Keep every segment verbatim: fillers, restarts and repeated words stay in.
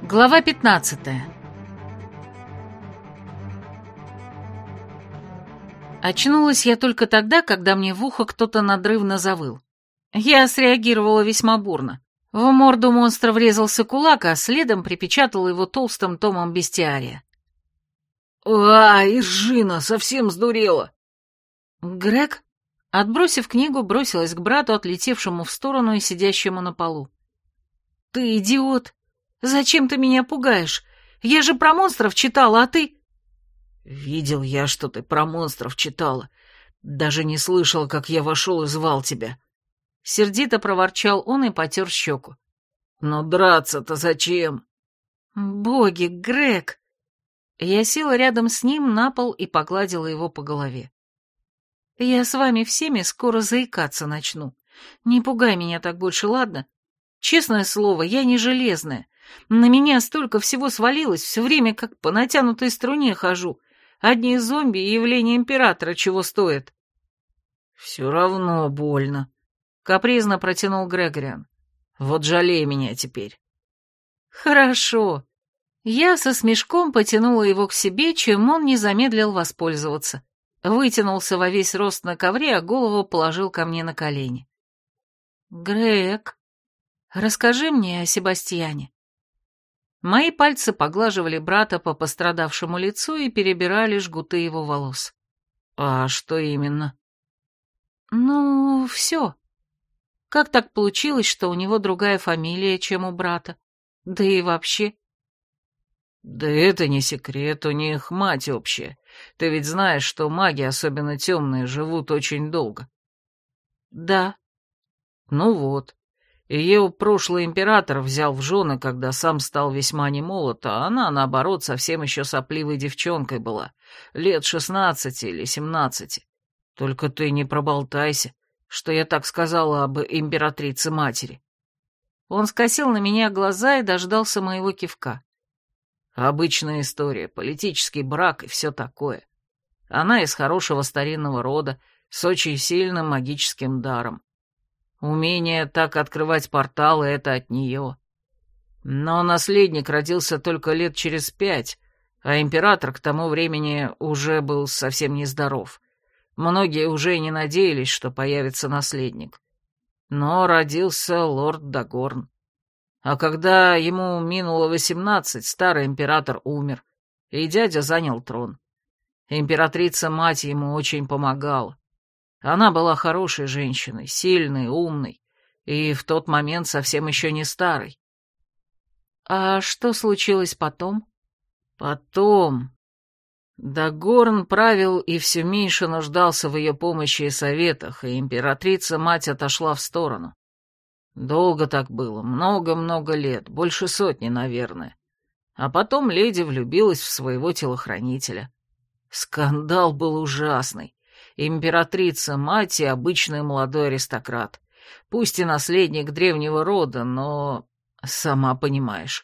Глава пятнадцатая. Очнулась я только тогда, когда мне в ухо кто-то надрывно завыл. Я среагировала весьма бурно. В морду монстра врезался кулак, а следом припечатал его толстым томом бестиария. «Ай, Жина, совсем сдурела!» Грег, отбросив книгу, бросилась к брату, отлетевшему в сторону и сидящему на полу. «Ты идиот! Зачем ты меня пугаешь? Я же про монстров читала, а ты...» «Видел я, что ты про монстров читала. Даже не слышал, как я вошел и звал тебя». Сердито проворчал он и потер щеку. «Но драться-то зачем?» «Боги, Грег!» Я села рядом с ним на пол и погладила его по голове. «Я с вами всеми скоро заикаться начну. Не пугай меня так больше, ладно? Честное слово, я не железная. На меня столько всего свалилось, все время как по натянутой струне хожу. Одни зомби и явление императора чего стоят». «Все равно больно», — капризно протянул Грегориан. «Вот жалей меня теперь». «Хорошо». Я со смешком потянула его к себе, чем он не замедлил воспользоваться. Вытянулся во весь рост на ковре, а голову положил ко мне на колени. «Грег, расскажи мне о Себастьяне». Мои пальцы поглаживали брата по пострадавшему лицу и перебирали жгуты его волос. «А что именно?» «Ну, все. Как так получилось, что у него другая фамилия, чем у брата? Да и вообще...» «Да это не секрет, у них мать общая. Ты ведь знаешь, что маги, особенно темные, живут очень долго». «Да». «Ну вот. Ее прошлый император взял в жены, когда сам стал весьма немолод, а она, наоборот, совсем еще сопливой девчонкой была, лет шестнадцати или семнадцати. Только ты не проболтайся, что я так сказала об императрице-матери». Он скосил на меня глаза и дождался моего кивка. «Обычная история, политический брак и все такое. Она из хорошего старинного рода, с очень сильным магическим даром. Умение так открывать порталы — это от нее. Но наследник родился только лет через пять, а император к тому времени уже был совсем нездоров. Многие уже не надеялись, что появится наследник. Но родился лорд Дагорн. А когда ему минуло восемнадцать, старый император умер, и дядя занял трон. Императрица-мать ему очень помогала. Она была хорошей женщиной, сильной, умной, и в тот момент совсем еще не старой. А что случилось потом? Потом... Дагорн правил и все меньше нуждался в ее помощи и советах, и императрица-мать отошла в сторону. Долго так было, много-много лет, больше сотни, наверное. А потом леди влюбилась в своего телохранителя. Скандал был ужасный. Императрица, мать и обычный молодой аристократ. Пусть и наследник древнего рода, но... сама понимаешь.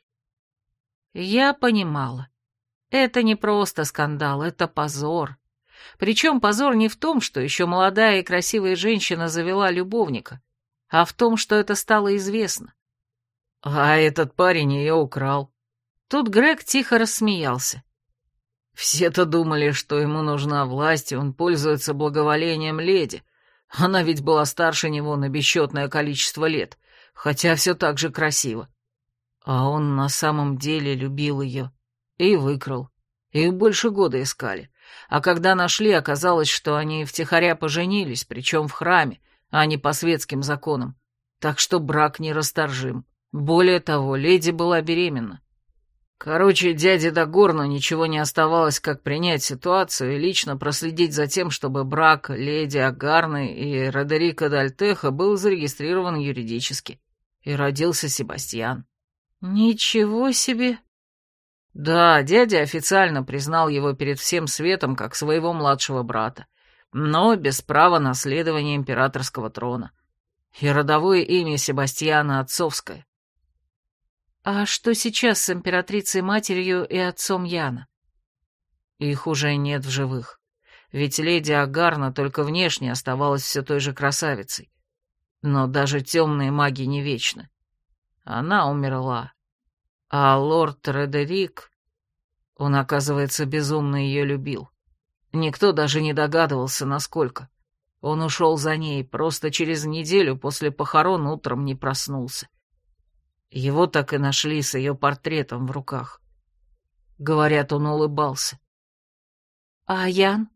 Я понимала. Это не просто скандал, это позор. Причем позор не в том, что еще молодая и красивая женщина завела любовника, а в том, что это стало известно. А этот парень ее украл. Тут Грег тихо рассмеялся. Все-то думали, что ему нужна власть, и он пользуется благоволением леди. Она ведь была старше него на бесчетное количество лет, хотя все так же красиво. А он на самом деле любил ее. И выкрал. Их больше года искали. А когда нашли, оказалось, что они втихаря поженились, причем в храме, а не по светским законам. Так что брак нерасторжим. Более того, леди была беременна. Короче, дяде Дагорну ничего не оставалось, как принять ситуацию и лично проследить за тем, чтобы брак леди Агарны и Родерика Д'Альтеха был зарегистрирован юридически. И родился Себастьян. Ничего себе! Да, дядя официально признал его перед всем светом как своего младшего брата, но без права наследования императорского трона. И родовое имя Себастьяна отцовское. А что сейчас с императрицей-матерью и отцом Яна? Их уже нет в живых, ведь леди Агарна только внешне оставалась все той же красавицей. Но даже темные маги не вечны. Она умерла. А лорд Редерик, он, оказывается, безумно ее любил. Никто даже не догадывался, насколько. Он ушел за ней, просто через неделю после похорон утром не проснулся. Его так и нашли с ее портретом в руках. Говорят, он улыбался. А Ян?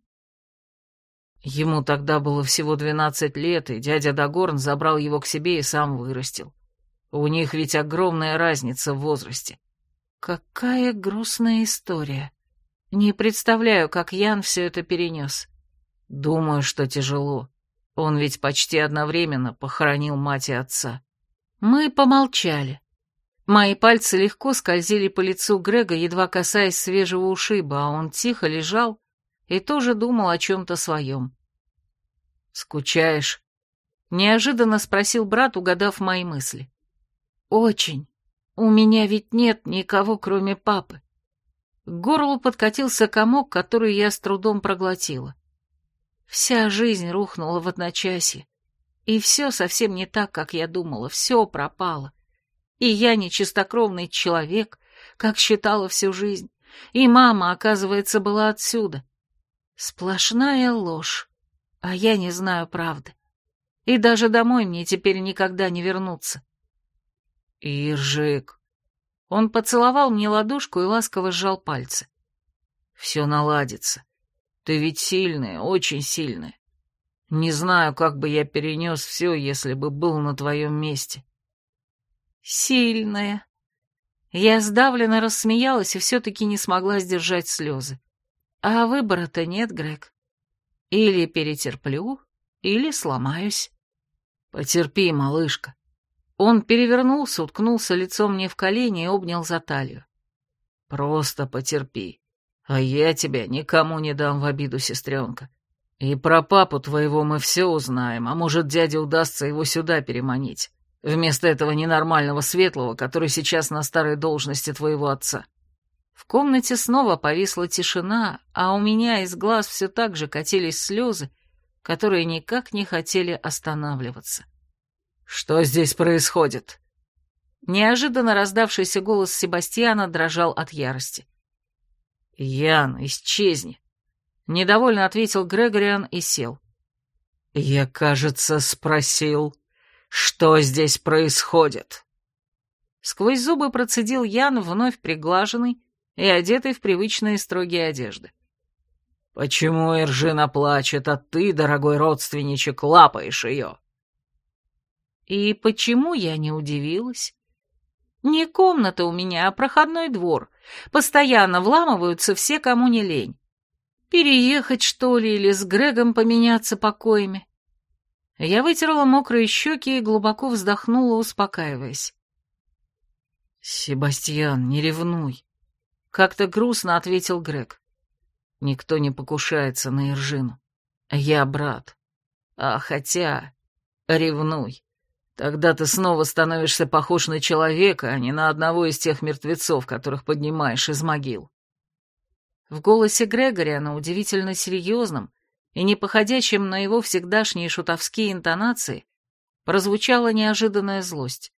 Ему тогда было всего двенадцать лет, и дядя Дагорн забрал его к себе и сам вырастил. У них ведь огромная разница в возрасте. Какая грустная история. Не представляю, как Ян все это перенес. Думаю, что тяжело. Он ведь почти одновременно похоронил мать и отца. Мы помолчали. Мои пальцы легко скользили по лицу Грега, едва касаясь свежего ушиба, а он тихо лежал и тоже думал о чем-то своем. «Скучаешь?» — неожиданно спросил брат, угадав мои мысли. «Очень. У меня ведь нет никого, кроме папы». К горлу подкатился комок, который я с трудом проглотила. Вся жизнь рухнула в одночасье, и все совсем не так, как я думала, все пропало. И я не чистокровный человек, как считала всю жизнь, и мама, оказывается, была отсюда. Сплошная ложь, а я не знаю правды. И даже домой мне теперь никогда не вернуться. Иржик. Он поцеловал мне ладошку и ласково сжал пальцы. Все наладится. Ты ведь сильная, очень сильная. Не знаю, как бы я перенес все, если бы был на твоем месте. Сильная. Я сдавленно рассмеялась и все-таки не смогла сдержать слезы. А выбора-то нет, Грег. Или перетерплю, или сломаюсь. Потерпи, малышка. Он перевернулся, уткнулся лицом мне в колени и обнял за талию. Просто потерпи. А я тебя никому не дам в обиду, сестренка. И про папу твоего мы все узнаем, а может, дяде удастся его сюда переманить, вместо этого ненормального светлого, который сейчас на старой должности твоего отца. В комнате снова повисла тишина, а у меня из глаз все так же катились слезы, которые никак не хотели останавливаться. «Что здесь происходит?» Неожиданно раздавшийся голос Себастьяна дрожал от ярости. «Ян, исчезни!» — недовольно ответил Грегориан и сел. «Я, кажется, спросил, что здесь происходит?» Сквозь зубы процедил Ян, вновь приглаженный и одетый в привычные строгие одежды. «Почему Эржина плачет, а ты, дорогой родственничек, лапаешь ее?» И почему я не удивилась? Не комната у меня, а проходной двор. Постоянно вламываются все, кому не лень. Переехать, что ли, или с Грегом поменяться покоями? Я вытерла мокрые щеки и глубоко вздохнула, успокаиваясь. «Себастьян, не ревнуй», — как-то грустно ответил Грег. «Никто не покушается на Эржину. Я брат. А хотя... ревнуй. Тогда ты снова становишься похож на человека, а не на одного из тех мертвецов, которых поднимаешь из могил». В голосе Грегориана, удивительно серьезном и не походящем на его всегдашние шутовские интонации, прозвучала неожиданная злость.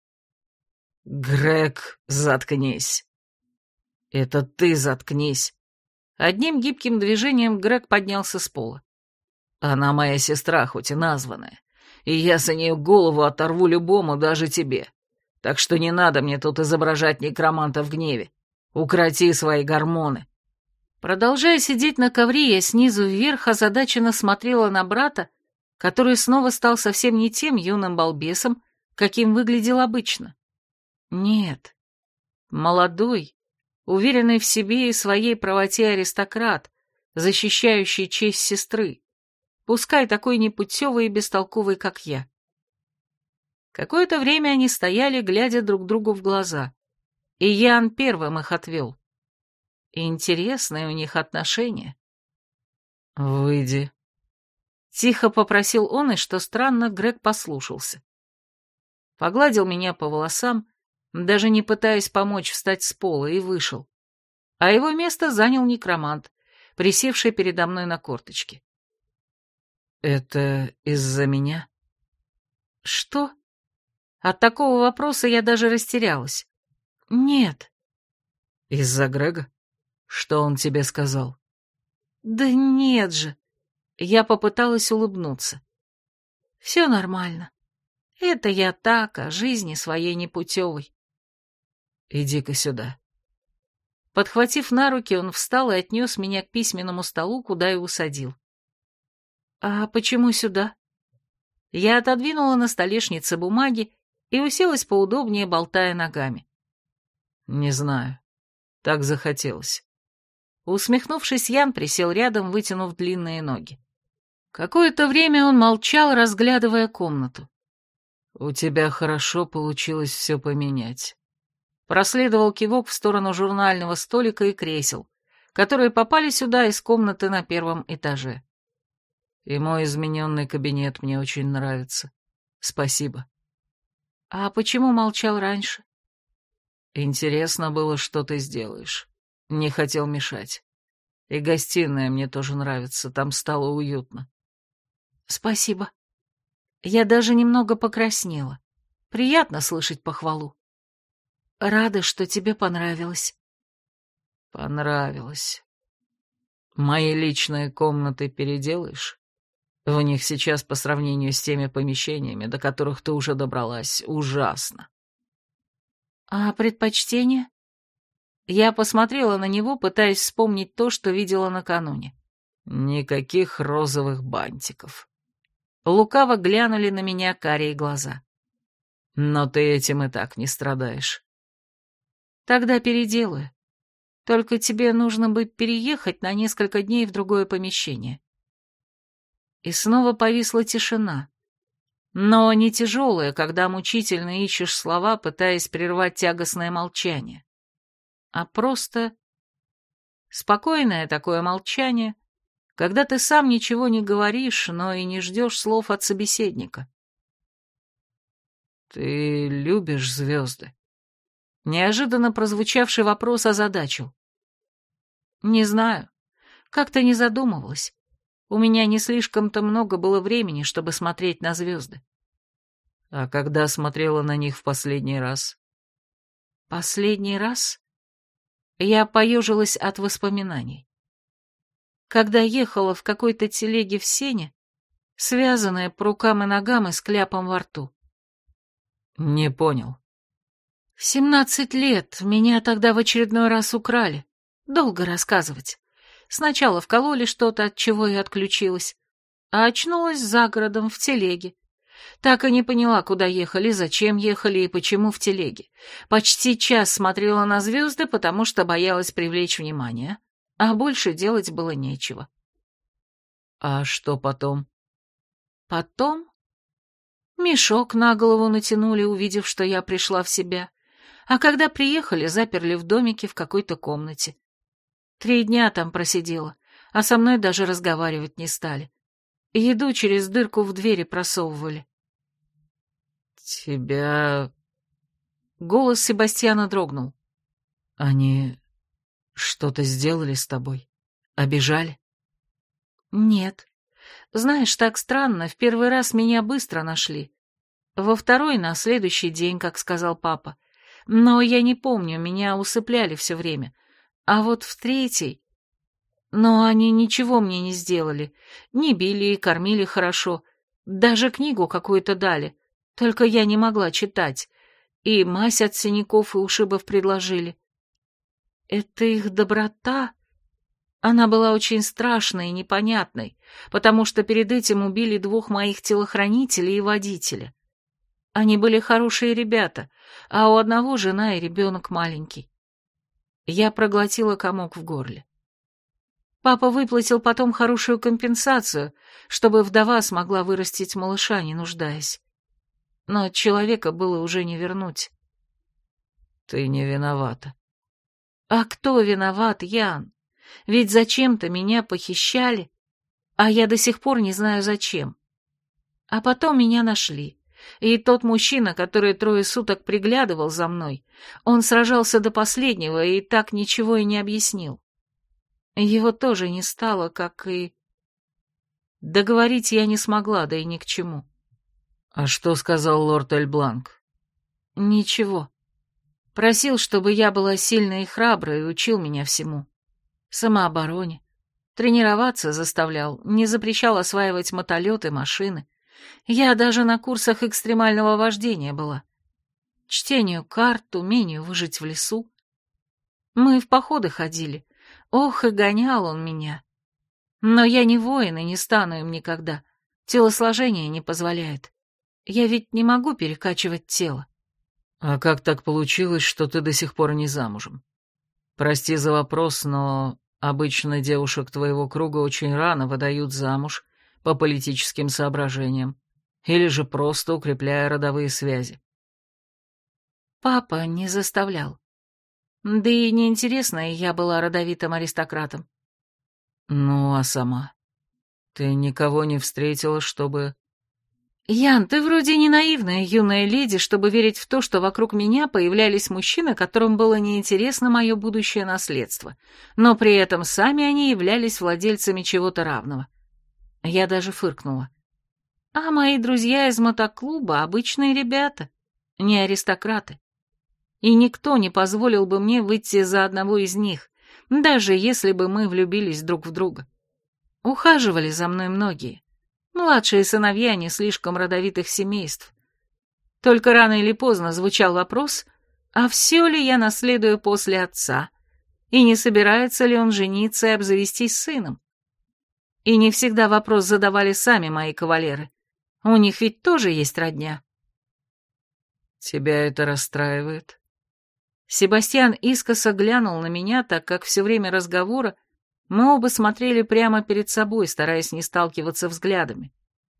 «Грег, заткнись!» «Это ты заткнись!» Одним гибким движением Грег поднялся с пола. «Она моя сестра, хоть и названная, и я за нее голову оторву любому, даже тебе. Так что не надо мне тут изображать некроманта в гневе. Укроти свои гормоны». Продолжая сидеть на ковре, я снизу вверх озадаченно смотрела на брата, который снова стал совсем не тем юным балбесом, каким выглядел обычно. Нет, молодой, уверенный в себе и своей правоте аристократ, защищающий честь сестры, пускай такой непутевый и бестолковый, как я. Какое-то время они стояли, глядя друг другу в глаза, и Ян первым их отвел. Интересные у них отношения. «Выйди», — тихо попросил он, и, что странно, Грег послушался. Погладил меня по волосам, даже не пытаясь помочь встать с пола, и вышел. А его место занял некромант, присевший передо мной на корточки. «Это из-за меня?» «Что?» От такого вопроса я даже растерялась. Нет. Из-за Грега? Что он тебе сказал? Да нет же. Я попыталась улыбнуться. Все нормально. Это я так, о жизни своей непутевой. Иди-ка сюда. Подхватив на руки, он встал и отнес меня к письменному столу, куда и усадил. А почему сюда? Я отодвинула на столешнице бумаги и уселась поудобнее, болтая ногами. Не знаю. Так захотелось. Усмехнувшись, Ян присел рядом, вытянув длинные ноги. Какое-то время он молчал, разглядывая комнату. У тебя хорошо получилось все поменять. Проследовал кивок в сторону журнального столика и кресел, которые попали сюда из комнаты на первом этаже. И мой измененный кабинет мне очень нравится. Спасибо. А почему молчал раньше? Интересно было, что ты сделаешь. Не хотел мешать. И гостиная мне тоже нравится, там стало уютно. Спасибо. Я даже немного покраснела. Приятно слышать похвалу. Рада, что тебе понравилось. Понравилось. Мои личные комнаты переделаешь? В них сейчас, по сравнению с теми помещениями, до которых ты уже добралась, ужасно. А предпочтение? Я посмотрела на него, пытаясь вспомнить то, что видела накануне. Никаких розовых бантиков. Лукаво глянули на меня карие глаза. Но ты этим и так не страдаешь. Тогда переделаю. Только тебе нужно бы переехать на несколько дней в другое помещение. И снова повисла тишина. Но не тяжелая, когда мучительно ищешь слова, пытаясь прервать тягостное молчание. А просто спокойное такое молчание, когда ты сам ничего не говоришь, но и не ждешь слов от собеседника. Ты любишь звезды? Неожиданно прозвучавший вопрос озадачил. Не знаю, как-то не задумывалась. У меня не слишком-то много было времени, чтобы смотреть на звезды. А когда смотрела на них в последний раз? Последний раз? Я поежилась от воспоминаний. Когда ехала в какой-то телеге в сене, связанная по рукам и ногам и с кляпом во рту. Не понял. В семнадцать лет меня тогда в очередной раз украли. Долго рассказывать. Сначала вкололи что-то, от чего я отключилась, а очнулась за городом в телеге. Так и не поняла, куда ехали, зачем ехали и почему в телеге. Почти час смотрела на звезды, потому что боялась привлечь внимание, а больше делать было нечего. А что потом? Потом мешок на голову натянули, увидев, что я пришла в себя, а когда приехали, заперли в домике в какой-то комнате. Три дня там просидела, а со мной даже разговаривать не стали. Еду через дырку в двери просовывали. Тебя... Голос Себастьяна дрогнул. Они что-то сделали с тобой? Обижали? Нет. Знаешь, так странно, в первый раз меня быстро нашли. Во второй на следующий день, как сказал папа. Но я не помню, меня усыпляли все время. А вот в третий... Но они ничего мне не сделали. Не били и кормили хорошо. Даже книгу какую-то дали. Только я не могла читать. И мазь от синяков и ушибов предложили. Это их доброта? Она была очень страшной и непонятной, потому что перед этим убили двух моих телохранителей и водителя. Они были хорошие ребята, а у одного жена и ребенок маленький. Я проглотила комок в горле. Папа выплатил потом хорошую компенсацию, чтобы вдова смогла вырастить малыша, не нуждаясь. Но человека было уже не вернуть. Ты не виновата. А кто виноват, Ян? Ведь зачем-то меня похищали, а я до сих пор не знаю зачем. А потом меня нашли. И тот мужчина, который трое суток приглядывал за мной, он сражался до последнего и так ничего и не объяснил. Его тоже не стало, как и... Договорить я не смогла, да и ни к чему. А что сказал лорд Эльбланк? Ничего. Просил, чтобы я была сильной и храброй, и учил меня всему. Самообороне. Тренироваться заставлял, не запрещал осваивать мотолеты, машины. Я даже на курсах экстремального вождения была. Чтению карт, умению выжить в лесу. Мы в походы ходили. Ох, и гонял он меня. Но я не воин и не стану им никогда. Телосложение не позволяет. Я ведь не могу перекачивать тело. А как так получилось, что ты до сих пор не замужем? Прости за вопрос, но обычно девушек твоего круга очень рано выдают замуж по политическим соображениям или же просто укрепляя родовые связи. Папа не заставлял. Да и неинтересно, я была родовитым аристократом. Ну, а сама? Ты никого не встретила, чтобы... Ян, ты вроде не наивная юная леди, чтобы верить в то, что вокруг меня появлялись мужчины, которым было неинтересно мое будущее наследство, но при этом сами они являлись владельцами чего-то равного. Я даже фыркнула. А мои друзья из мотоклуба — обычные ребята, не аристократы. И никто не позволил бы мне выйти за одного из них, даже если бы мы влюбились друг в друга. Ухаживали за мной многие. Младшие сыновья не слишком родовитых семейств. Только рано или поздно звучал вопрос, а все ли я наследую после отца, и не собирается ли он жениться и обзавестись сыном. И не всегда вопрос задавали сами мои кавалеры. У них ведь тоже есть родня. Тебя это расстраивает? Себастьян искоса глянул на меня, так как все время разговора мы оба смотрели прямо перед собой, стараясь не сталкиваться взглядами.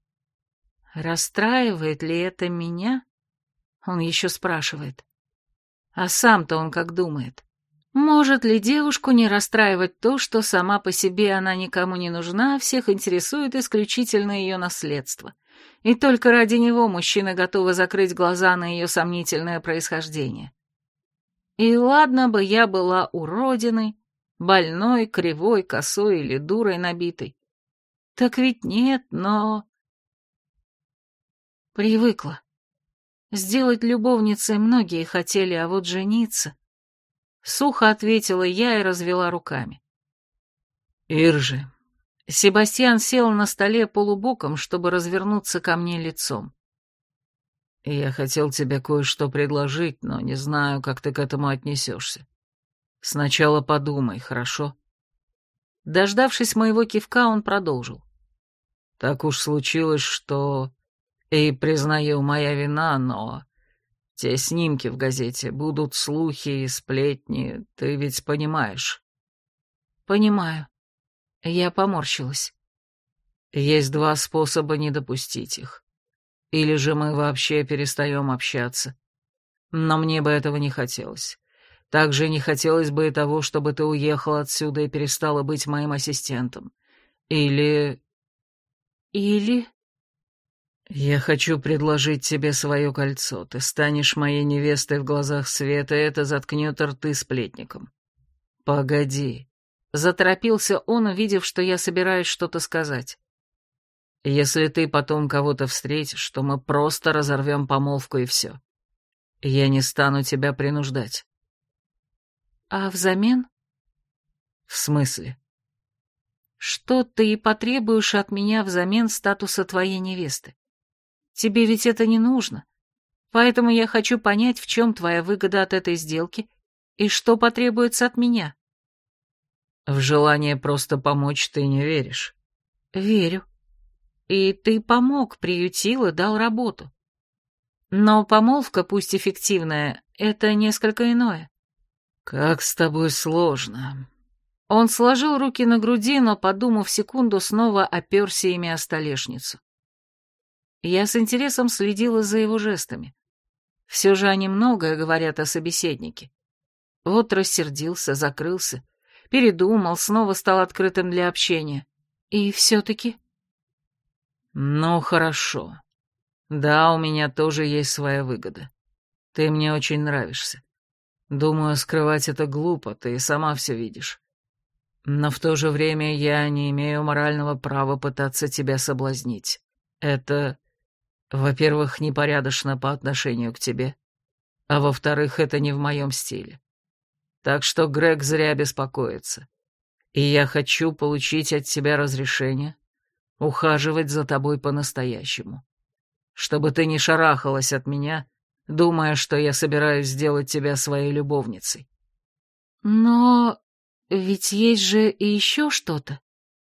Расстраивает ли это меня? Он еще спрашивает. А сам-то он как думает? Может ли девушку не расстраивать то, что сама по себе она никому не нужна, а всех интересует исключительно ее наследство? И только ради него мужчины готовы закрыть глаза на ее сомнительное происхождение. И ладно бы я была уродиной, больной, кривой, косой или дурой набитой. Так ведь нет, но... Привыкла. Сделать любовницей многие хотели, а вот жениться... Сухо ответила я и развела руками. Иржи. Себастьян сел на столе полубоком, чтобы развернуться ко мне лицом. Я хотел тебе кое-что предложить, но не знаю, как ты к этому отнесешься. Сначала подумай, хорошо? Дождавшись моего кивка, он продолжил. Так уж случилось, что... И, признаю, моя вина, но... Те снимки в газете, будут слухи и сплетни, ты ведь понимаешь? Понимаю. Я поморщилась. Есть два способа не допустить их. Или же мы вообще перестаем общаться. Но мне бы этого не хотелось. Также не хотелось бы и того, чтобы ты уехала отсюда и перестала быть моим ассистентом. Или... Или... Я хочу предложить тебе свое кольцо. Ты станешь моей невестой в глазах света, и это заткнет рты сплетникам. Погоди. Заторопился он, увидев, что я собираюсь что-то сказать. Если ты потом кого-то встретишь, то мы просто разорвем помолвку и все. Я не стану тебя принуждать. А взамен? В смысле? Что ты и потребуешь от меня взамен статуса твоей невесты? Тебе ведь это не нужно. Поэтому я хочу понять, в чем твоя выгода от этой сделки и что потребуется от меня. В желание просто помочь ты не веришь. Верю. И ты помог, приютил и дал работу. Но помолвка, пусть эффективная, это несколько иное. Как с тобой сложно. Он сложил руки на груди, но, подумав секунду, снова оперся ими о столешницу. Я с интересом следила за его жестами. Все же они многое говорят о собеседнике. Вот рассердился, закрылся, передумал, снова стал открытым для общения. И все-таки... Ну, хорошо. Да, у меня тоже есть своя выгода. Ты мне очень нравишься. Думаю, скрывать это глупо, ты и сама все видишь. Но в то же время я не имею морального права пытаться тебя соблазнить. Это, во-первых, непорядочно по отношению к тебе. а во-вторых, это не в моем стиле. Так что Грег зря беспокоится. И я хочу получить от тебя разрешение ухаживать за тобой по-настоящему. Чтобы ты не шарахалась от меня, думая, что я собираюсь сделать тебя своей любовницей. Но ведь есть же и еще что-то.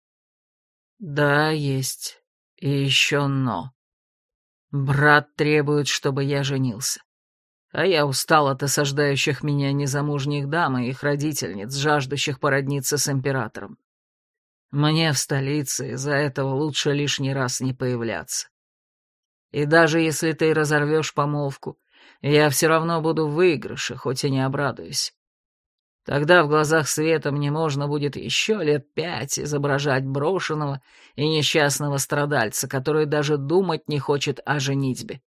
Да, есть. И еще но. Брат требует, чтобы я женился. А я устал от осаждающих меня незамужних дам и их родительниц, жаждущих породниться с императором. Мне в столице из-за этого лучше лишний раз не появляться. И даже если ты разорвешь помолвку, я все равно буду в выигрыше, хоть и не обрадуюсь. Тогда в глазах света мне можно будет еще лет пять изображать брошенного и несчастного страдальца, который даже думать не хочет о женитьбе.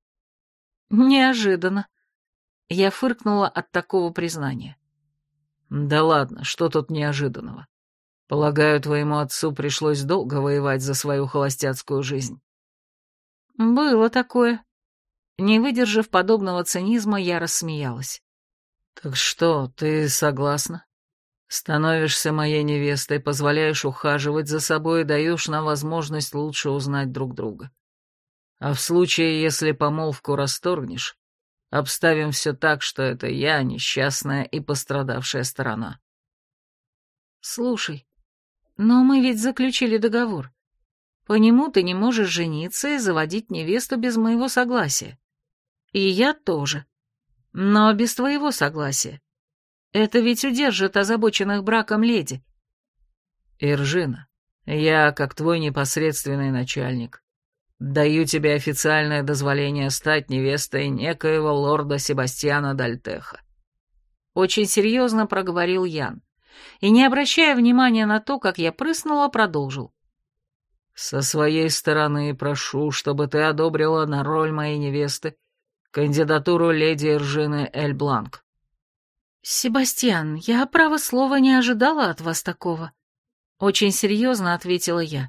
Неожиданно. Я фыркнула от такого признания. Да ладно, что тут неожиданного? Полагаю, твоему отцу пришлось долго воевать за свою холостяцкую жизнь. Было такое. Не выдержав подобного цинизма, я рассмеялась. Так что, ты согласна? Становишься моей невестой, позволяешь ухаживать за собой и даешь нам возможность лучше узнать друг друга. А в случае, если помолвку расторгнешь, обставим все так, что это я, несчастная и пострадавшая сторона. Слушай, но мы ведь заключили договор. По нему ты не можешь жениться и заводить невесту без моего согласия. И я тоже. Но без твоего согласия. Это ведь удержит озабоченных браком леди. Иржина, я, как твой непосредственный начальник, даю тебе официальное дозволение стать невестой некоего лорда Себастьяна Дальтеха. Очень серьезно проговорил Ян. И, не обращая внимания на то, как я прыснула, продолжил. Со своей стороны прошу, чтобы ты одобрила на роль моей невесты кандидатуру леди Иржины Эль-Бланк. «Себастьян, я, право слова, не ожидала от вас такого», — очень серьезно ответила я.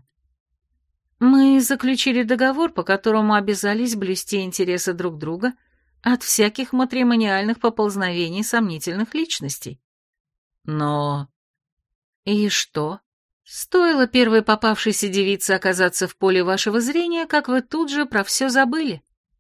«Мы заключили договор, по которому обязались блюсти интересы друг друга от всяких матримониальных поползновений сомнительных личностей». Но... И что? Стоило первой попавшейся девице оказаться в поле вашего зрения, как вы тут же про все забыли.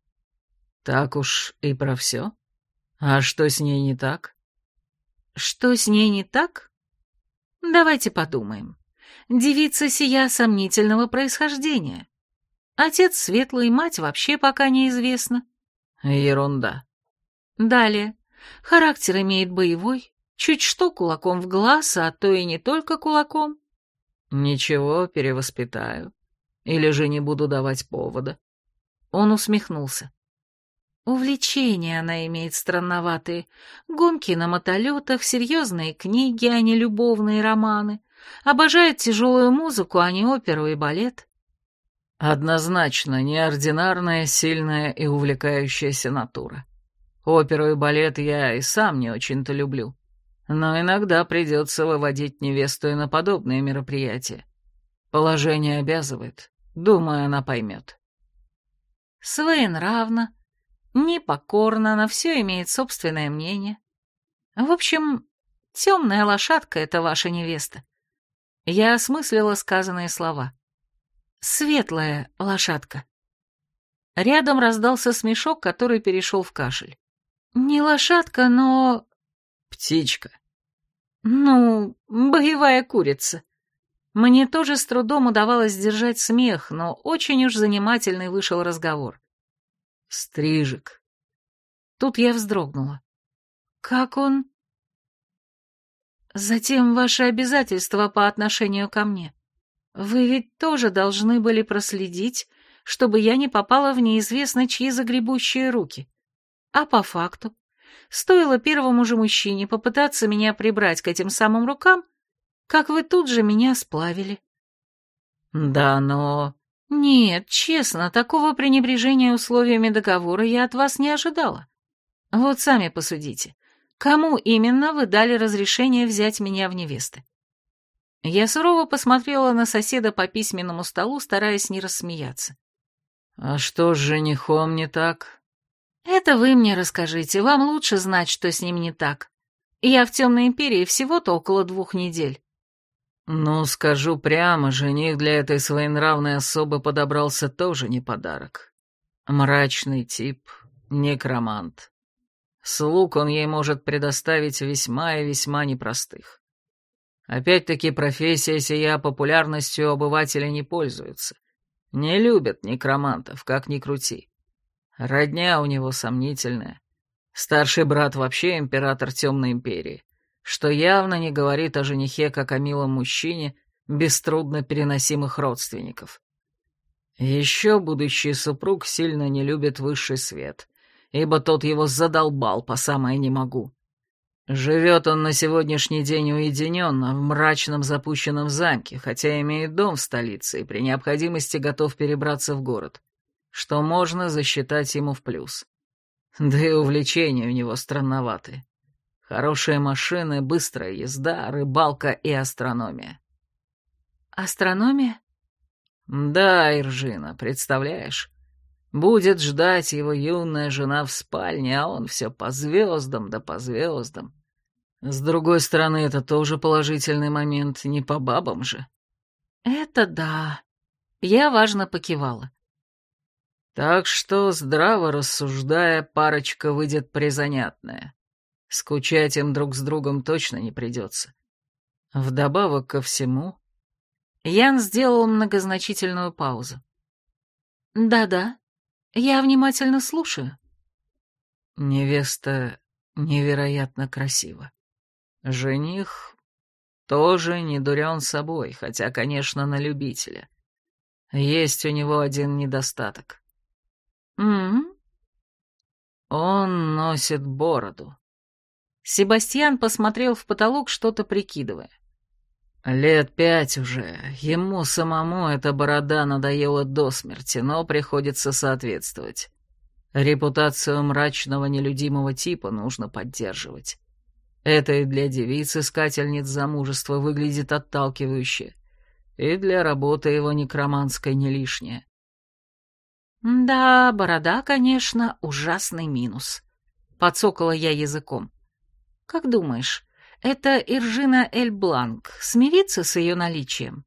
Так уж и про все? А что с ней не так? Что с ней не так? Давайте подумаем. Девица сия сомнительного происхождения. Отец светлый, мать вообще пока неизвестна. Ерунда. Далее. Характер имеет боевой, чуть что кулаком в глаз, а то и не только кулаком. Ничего, перевоспитаю. Или же не буду давать повода. Он усмехнулся. Увлечения она имеет странноватые. Гонки на мотолетах, серьезные книги, а не любовные романы. Обожает тяжелую музыку, а не оперу и балет. Однозначно неординарная, сильная и увлекающаяся натура. Оперу и балет я и сам не очень-то люблю. Но иногда придется выводить невесту и на подобные мероприятия. Положение обязывает. Думаю, она поймет. Своенравна, непокорна, на все имеет собственное мнение. В общем, темная лошадка — это ваша невеста. Я осмыслила сказанные слова. Светлая лошадка. Рядом раздался смешок, который перешел в кашель. Не лошадка, но... Птичка. Ну, боевая курица. Мне тоже с трудом удавалось сдержать смех, но очень уж занимательный вышел разговор. Стрижик. Тут я вздрогнула. Как он? Затем ваши обязательства по отношению ко мне. Вы ведь тоже должны были проследить, чтобы я не попала в неизвестно чьи загребущие руки. А по факту? Стоило первому же мужчине попытаться меня прибрать к этим самым рукам, как вы тут же меня сплавили. Да, но... Нет, честно, такого пренебрежения условиями договора я от вас не ожидала. Вот сами посудите, кому именно вы дали разрешение взять меня в невесты? Я сурово посмотрела на соседа по письменному столу, стараясь не рассмеяться. А что с женихом не так? Это вы мне расскажите, вам лучше знать, что с ним не так. Я в Темной Империи всего-то около двух недель. Ну, скажу прямо, жених для этой своенравной особы подобрался тоже не подарок. Мрачный тип, некромант. Слуг он ей может предоставить весьма и весьма непростых. Опять-таки профессия сия популярностью у обывателя не пользуется. Не любят некромантов, как ни крути. Родня у него сомнительная. Старший брат вообще император Темной Империи, что явно не говорит о женихе как о милом мужчине без трудно переносимых родственников. Еще будущий супруг сильно не любит высший свет, ибо тот его задолбал по самое не могу. Живет он на сегодняшний день уединенно, в мрачном запущенном замке, хотя имеет дом в столице и при необходимости готов перебраться в город, что можно засчитать ему в плюс. Да и увлечения у него странноватые. Хорошие машины, быстрая езда, рыбалка и астрономия. Астрономия? Да, Иржина, представляешь? Будет ждать его юная жена в спальне, а он все по звездам да по звездам. С другой стороны, это тоже положительный момент, не по бабам же. Это да. Я важно покивала. Так что, здраво рассуждая, парочка выйдет призанятная. Скучать им друг с другом точно не придется. Вдобавок ко всему... Ян сделал многозначительную паузу. Да-да, я внимательно слушаю. Невеста невероятно красива. Жених тоже не дурен собой, хотя, конечно, на любителя. Есть у него один недостаток. М-м. Он носит бороду. Себастьян посмотрел в потолок, что-то прикидывая. Лет пять уже. Ему самому эта борода надоела до смерти, но приходится соответствовать. Репутацию мрачного нелюдимого типа нужно поддерживать. Это и для девиц-искательниц замужества выглядит отталкивающе, и для работы его некроманской не лишнее. Да, борода, конечно, ужасный минус. Подсокала я языком. Как думаешь, это Иржина Эль-Бланк смирится с ее наличием?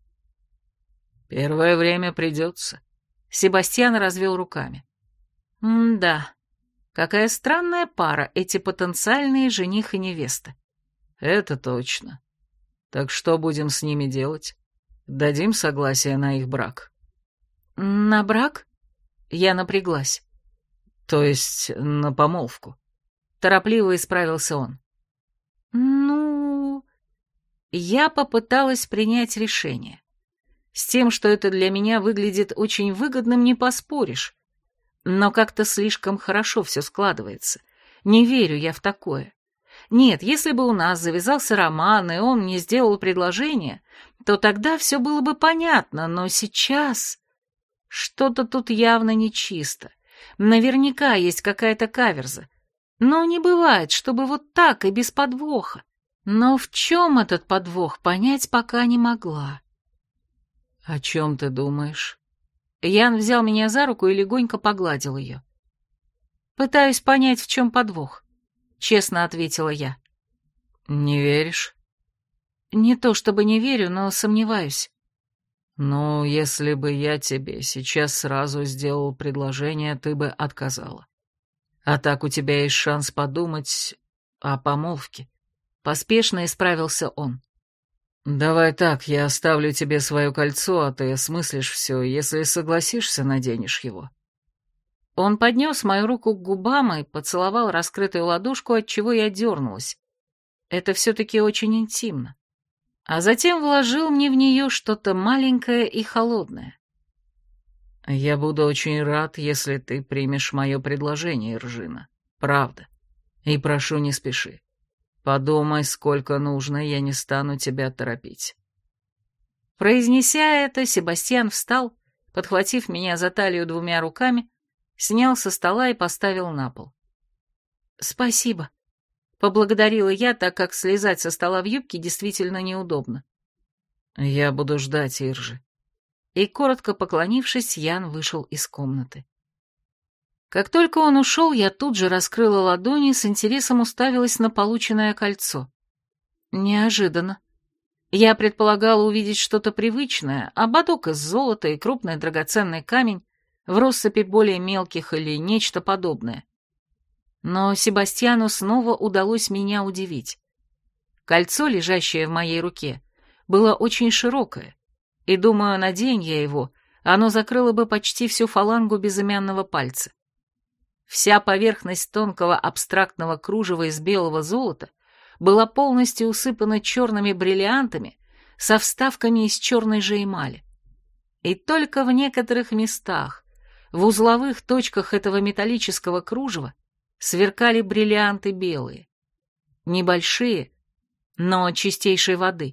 Первое время придется. Себастьян развел руками. М-да, какая странная пара эти потенциальные жених и невеста. Это точно. Так что будем с ними делать? Дадим согласие на их брак? На брак? Я напряглась. То есть на помолвку? Торопливо исправился он. Ну... Я попыталась принять решение. С тем, что это для меня выглядит очень выгодным, не поспоришь. Но как-то слишком хорошо все складывается. Не верю я в такое. Нет, если бы у нас завязался роман, и он мне сделал предложение, то тогда все было бы понятно, но сейчас... Что-то тут явно нечисто. Наверняка есть какая-то каверза. Но не бывает, чтобы вот так и без подвоха. Но в чем этот подвох, понять пока не могла. «О чем ты думаешь?» Ян взял меня за руку и легонько погладил ее. «Пытаюсь понять, в чем подвох», — честно ответила я. «Не веришь?» «Не то чтобы не верю, но сомневаюсь». «Ну, если бы я тебе сейчас сразу сделал предложение, ты бы отказала. А так у тебя есть шанс подумать о помолвке». Поспешно исправился он. «Давай так, я оставлю тебе свое кольцо, а ты осмыслишь все, если согласишься, наденешь его». Он поднес мою руку к губам и поцеловал раскрытую ладошку, отчего я дернулась. Это все-таки очень интимно. А затем вложил мне в нее что-то маленькое и холодное. «Я буду очень рад, если ты примешь мое предложение, Иржина. Правда. И прошу, не спеши. Подумай, сколько нужно, я не стану тебя торопить». Произнеся это, Себастьян встал, подхватив меня за талию двумя руками, снял со стола и поставил на пол. «Спасибо», — поблагодарила я, так как слезать со стола в юбке действительно неудобно. «Я буду ждать, Иржи». И, коротко поклонившись, Ян вышел из комнаты. Как только он ушел, я тут же раскрыла ладони и с интересом уставилась на полученное кольцо. Неожиданно. Я предполагала увидеть что-то привычное, ободок из золота и крупный драгоценный камень в россыпи более мелких или нечто подобное. Но Себастьяну снова удалось меня удивить. Кольцо, лежащее в моей руке, было очень широкое, и, думаю, надень я его, оно закрыло бы почти всю фалангу безымянного пальца. Вся поверхность тонкого абстрактного кружева из белого золота была полностью усыпана черными бриллиантами со вставками из черной же эмали. И только в некоторых местах, в узловых точках этого металлического кружева, сверкали бриллианты белые. Небольшие, но чистейшей воды.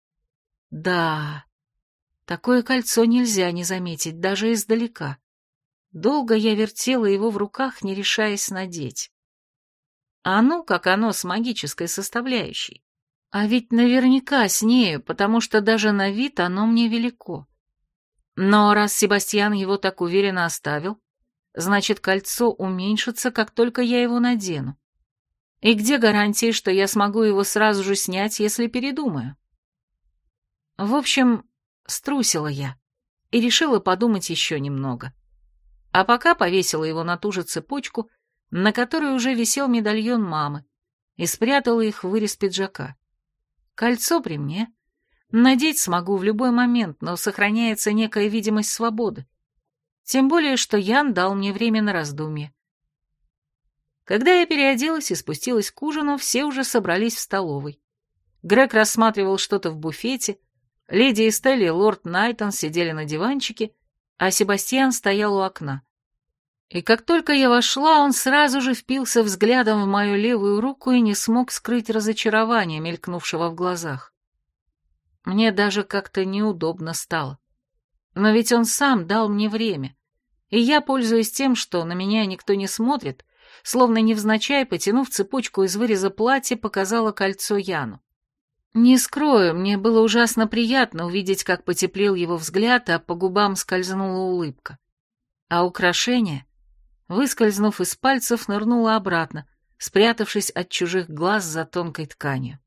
Да, такое кольцо нельзя не заметить, даже издалека. Долго я вертела его в руках, не решаясь надеть. А ну, как оно с магической составляющей. А ведь наверняка с нею, потому что даже на вид оно мне велико. Но раз Себастьян его так уверенно оставил, значит, кольцо уменьшится, как только я его надену. И где гарантии, что я смогу его сразу же снять, если передумаю? В общем, струсила я и решила подумать еще немного. А пока повесила его на ту же цепочку, на которой уже висел медальон мамы, и спрятала их в вырез пиджака. Кольцо при мне. Надеть смогу в любой момент, но сохраняется некая видимость свободы. Тем более, что Ян дал мне время на раздумье. Когда я переоделась и спустилась к ужину, все уже собрались в столовой. Грег рассматривал что-то в буфете, леди Эстель и лорд Найтон сидели на диванчике, а Себастьян стоял у окна. И как только я вошла, он сразу же впился взглядом в мою левую руку и не смог скрыть разочарование, мелькнувшего в глазах. Мне даже как-то неудобно стало. Но ведь он сам дал мне время, и я, пользуясь тем, что на меня никто не смотрит, словно невзначай, потянув цепочку из выреза платья, показала кольцо Яну. Не скрою, мне было ужасно приятно увидеть, как потеплел его взгляд, а по губам скользнула улыбка. А украшение, выскользнув из пальцев, нырнуло обратно, спрятавшись от чужих глаз за тонкой тканью.